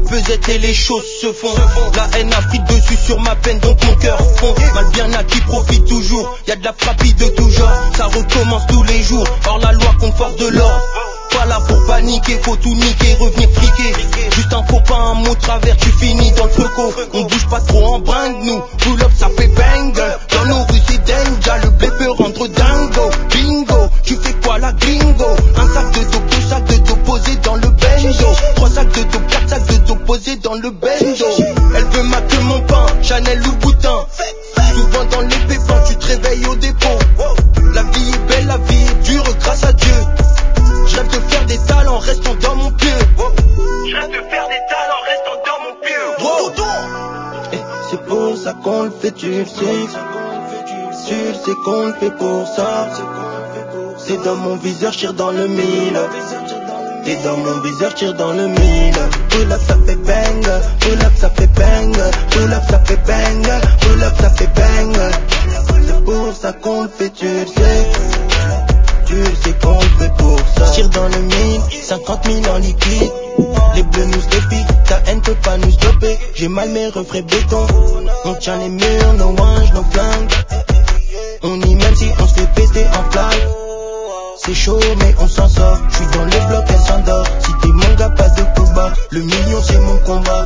pesette et les choses se font. La haine a pris dessus sur ma peine, donc mon cœur fond. Mal bien acquis profite toujours, y'a de la frappie de tout genre. Ça recommence tous les jours, hors la loi contre force de l'ordre. Pas là pour paniquer, faut tout niquer, revenir fliquer. Juste un faux pas, un mot de travers, tu finis dans le freco. On bouge pas trop en bringue, nous. Pull up, ça fait bang. Dans nos rues c'est danger, le blé peut rendre dingo. Bingo, tu fais quoi la gringo? Un sac de dos, deux sacs de dos posés dans le benzo. Trois sacs de dos, quatre sacs de dos posés dans le benzo. Elle veut ma queue, mon pain, Chanel ou Boutin. Souvent dans les pépins, tu te réveilles au dépôt. La vie est belle, la vie est dure, grâce à Dieu. Je rêve de faire des talents en restant dans mon pieu. Je rêve de faire des talents en restant dans mon pieu. Et c'est pour ça qu'on le fait, tu le sais. Tu le sais qu'on le fait pour ça. C'est dans mon viseur, je tire dans le mille. Et dans mon viseur, je tire dans le mille. Pull up, ça fait bang. Pull up, ça fait bang. Pull up, ça fait bang. Pull up, ça fait bang. C'est pour ça qu'on le fait, tu le sais. Tu le sais qu'on le fait pour ça. Tire dans le mille, 50 000 en liquide. Les bleus nous dépient, ta haine peut pas nous stopper. J'ai mal mes refrains béton. On tient les murs, nos wanges, nos flingues. On y même si on se fait péter en flag. C'est chaud mais on s'en sort. J'suis dans le bloc, elle s'endort. Si t'es mon gars, pas de combat. Le million c'est mon combat.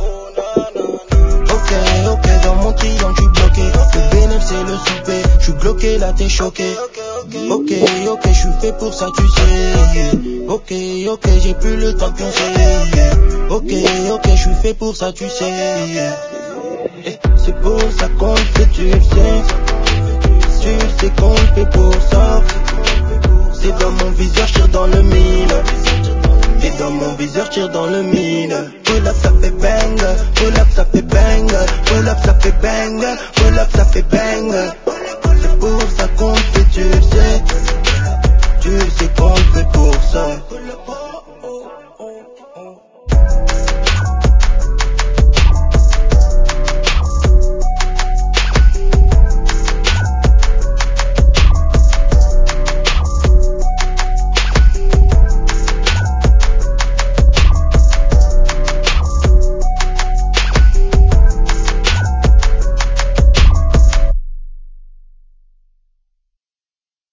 Ok, dans mon triangle j'suis bloqué. Le bénéfice c'est le souper. J'suis bloqué, là t'es choqué. Ok, j'suis fait pour ça, tu sais. Ok, j'ai plus le temps de penser. Ok, j'suis fait pour ça, tu sais. Et c'est pour ça qu'on le fait, tu le sais. Tu le sais qu'on le fait pour ça. C'est dans mon viseur, j'tire dans le mille. Et dans mon viseur, j'tire dans le mille.